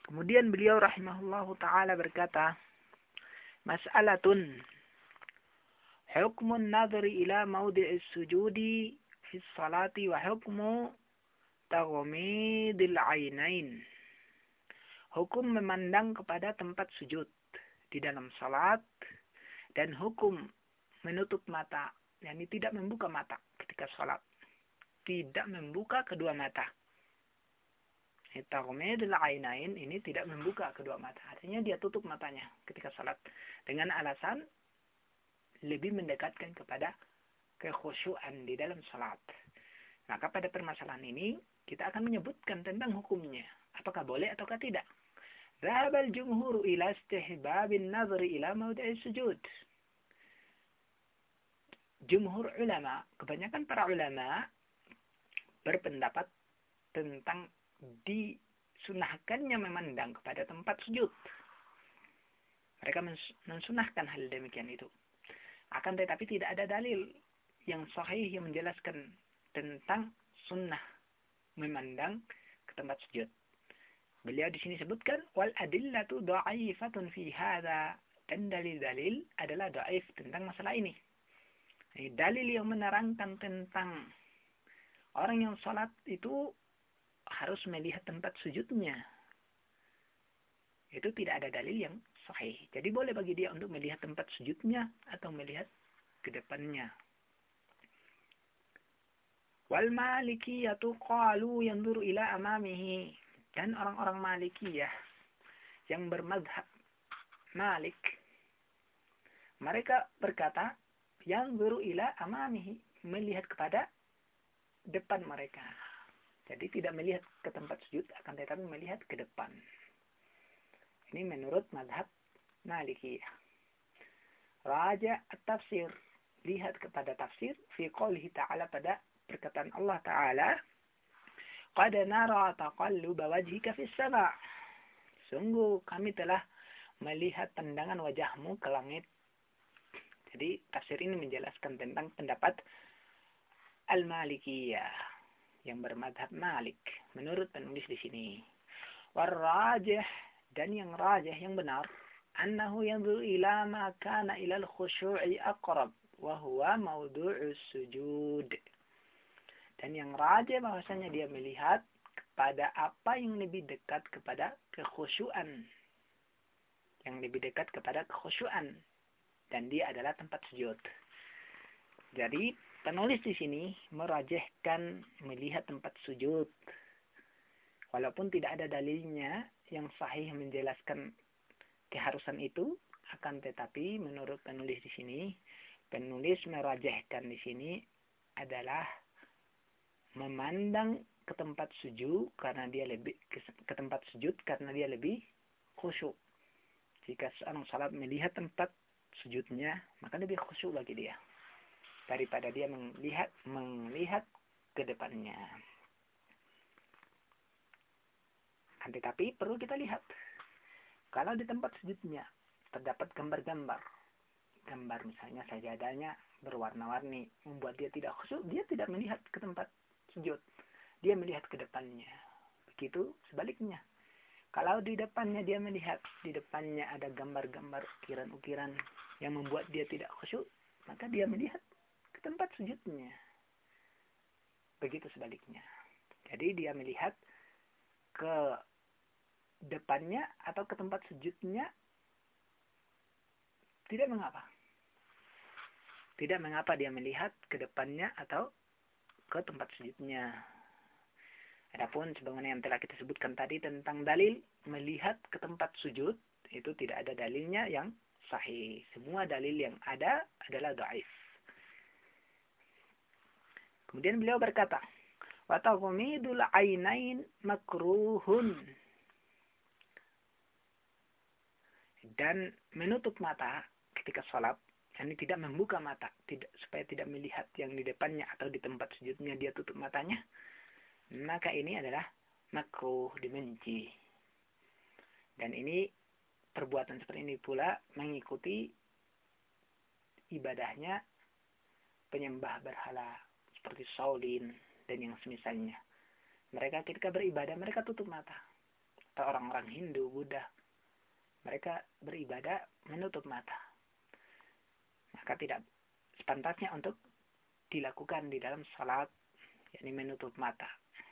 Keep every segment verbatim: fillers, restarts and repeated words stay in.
Kemudian beliau rahimahullahu ta'ala berkata, Mas'alatun hukmun nadhri ila mawdi'is sujudi fi salati wa hukmu taghmidil ainain. Hukum memandang kepada tempat sujud di dalam salat dan hukum menutup mata, yakni tidak membuka mata ketika salat. Tidak membuka kedua mata. Taghmidul ainain ini tidak membuka kedua mata. Artinya dia tutup matanya ketika salat dengan alasan lebih mendekatkan kepada kekhusyuan di dalam salat. Maka pada permasalahan ini kita akan menyebutkan tentang hukumnya. Apakah boleh ataukah tidak? Dzhabal jumhur ila istihbabin nadhri ila mawdi'is sujud. Jumhur ulama, kebanyakan para ulama berpendapat tentang disunahkannya memandang kepada tempat sujud. Mereka mensunahkan hal demikian itu. Akan tetapi tidak ada dalil yang sahih yang menjelaskan tentang sunnah memandang ke tempat sujud. Beliau di sini sebutkan wal adillatu dha'ifatun fi hadza, dan dalil-dalil adalah dhaif tentang masalah ini. Ini dalil yang menerangkan tentang orang yang salat itu harus melihat tempat sujudnya. Itu tidak ada dalil yang sahih. Jadi boleh bagi dia untuk melihat tempat sujudnya atau melihat ke depannya. Wal malikiyatu qalu yanzuru ila amamihi. Dan orang-orang Malikiyah yang bermadhab Malik, mereka berkata yanzuru ila amamihi, melihat kepada depan mereka. Jadi tidak melihat ke tempat sujud, akan tetapi melihat ke depan. Ini menurut madhab Malikiyah. Raja at-tafsir, lihat kepada tafsir fi qoulihi ta'ala, pada perkataan Allah Ta'ala, qad nara taqalluba wajhika fis sama'. Sungguh kami telah melihat pandangan wajahmu ke langit. Jadi tafsir ini menjelaskan tentang pendapat Al-Malikiyah yang bermadhab Malik menurut penulis di sini. Warrajih, dan yang rajih yang benar, annahu yanzuru ila ma kana ila al-khushu'i aqrab wa huwa mawdu'us sujud. Dan yang rajih bahwasanya dia melihat kepada apa yang lebih dekat kepada kekhusyuan. Yang lebih dekat kepada kekhusyuan, dan dia adalah tempat sujud. Jadi penulis di sini merajihkan melihat tempat sujud. Walaupun tidak ada dalilnya yang sahih menjelaskan keharusan itu, akan tetapi menurut penulis di sini, penulis merajihkan di sini adalah memandang ke tempat sujud karena dia lebih ke, ke tempat sujud karena dia lebih khusyuk. Jika seorang salat melihat tempat sujudnya, maka lebih khusyuk bagi dia daripada dia melihat melihat ke depannya. Tetapi perlu kita lihat, kalau di tempat sujudnya terdapat gambar-gambar, gambar misalnya sajadahnya berwarna-warni, membuat dia tidak khusyuk, dia tidak melihat ke tempat sujud, dia melihat ke depannya. Begitu sebaliknya. Kalau di depannya dia melihat, di depannya ada gambar-gambar ukiran-ukiran yang membuat dia tidak khusyuk, maka dia melihat ke tempat sujudnya. Begitu sebaliknya. Jadi dia melihat ke depannya atau ke tempat sujudnya, tidak mengapa. Tidak mengapa dia melihat ke depannya atau ke tempat sujudnya. Adapun sebagaimana yang telah kita sebutkan tadi tentang dalil melihat ke tempat sujud, itu tidak ada dalilnya yang sahih. Semua dalil yang ada adalah dhaif. Kemudian beliau berkata, wa taghmidul ainain makruhun. Dan menutup mata ketika salat, yakni tidak membuka mata, tidak supaya tidak melihat yang di depannya atau di tempat sujudnya dia tutup matanya, maka ini adalah makruh, dibenci. Dan ini perbuatan seperti ini pula mengikuti ibadahnya penyembah berhala seperti Shaolin dan yang semisalnya. Mereka ketika beribadah mereka tutup mata. atau orang-orang Hindu, Buddha, mereka beribadah menutup mata. Maka tidak sepantasnya untuk dilakukan di dalam salat, yakni menutup mata.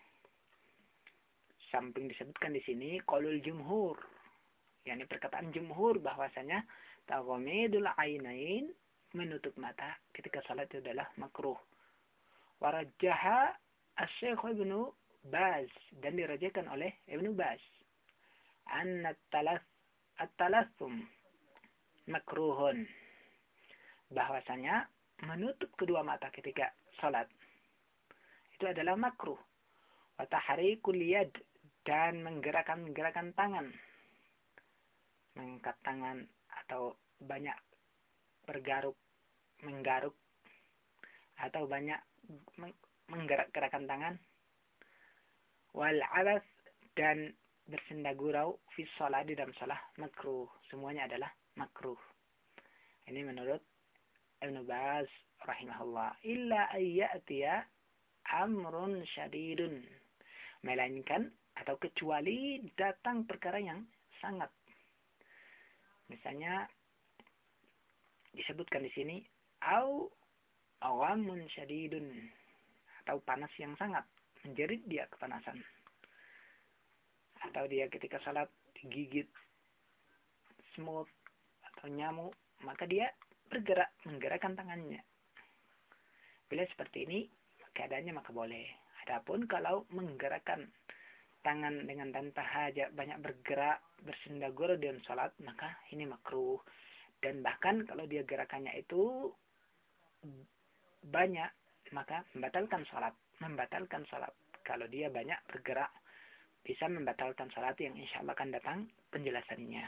Samping disebutkan di sini qaulul jumhur, yakni perkataan jumhur bahwasanya taghamidul ainain, menutup mata ketika salat itu adalah makruh. Warajjaha Asy-Syaikh Ibnu Baz, dan dirajakan oleh Ibnu Baz, anna at-talathum makruhun, bahwasanya menutup kedua mata ketika salat itu adalah makruh. Wa tahrikul yad, dan menggerakkan-gerakan tangan, mengangkat tangan atau banyak bergaruk, menggaruk atau banyak menggerak-gerakan tangan. Wal abath, dan bersenda gurau fi shalah, di dalam salah, makruh. Semuanya adalah makruh. Ini menurut Ibnu Baz rahimahullah. Illa ayyatiya amrun syadidun, melainkan atau kecuali datang perkara yang sangat. Misalnya disebutkan di sini au awamun syadidun, atau panas yang sangat, menjerit dia kepanasan. Atau dia ketika salat digigit semut atau nyamuk, maka dia bergerak, menggerakkan tangannya. Bila seperti ini keadaannya maka boleh. Adapun kalau menggerakkan tangan dengan tanpa hajat, banyak bergerak, bersenda gurau dalam salat, maka ini makruh. Dan bahkan kalau dia gerakannya itu banyak, maka membatalkan salat, membatalkan salat. Kalau dia banyak bergerak, bisa membatalkan salat yang insyaallah akan datang penjelasannya.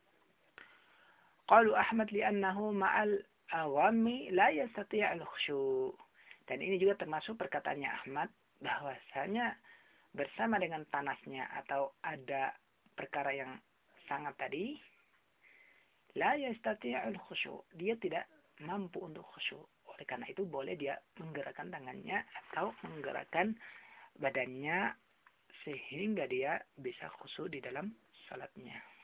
Qalu Ahmad li'annahu ma'al awami la yastati'ul khusyu'. Dan ini juga termasuk perkataannya Ahmad, bahwasanya bersama dengan panasnya atau ada perkara yang sangat tadi, la yastati'ul khusyu', dia tidak mampu untuk khusyuk. Oleh karena itu boleh dia menggerakkan tangannya atau menggerakkan badannya sehingga dia bisa khusyuk di dalam salatnya.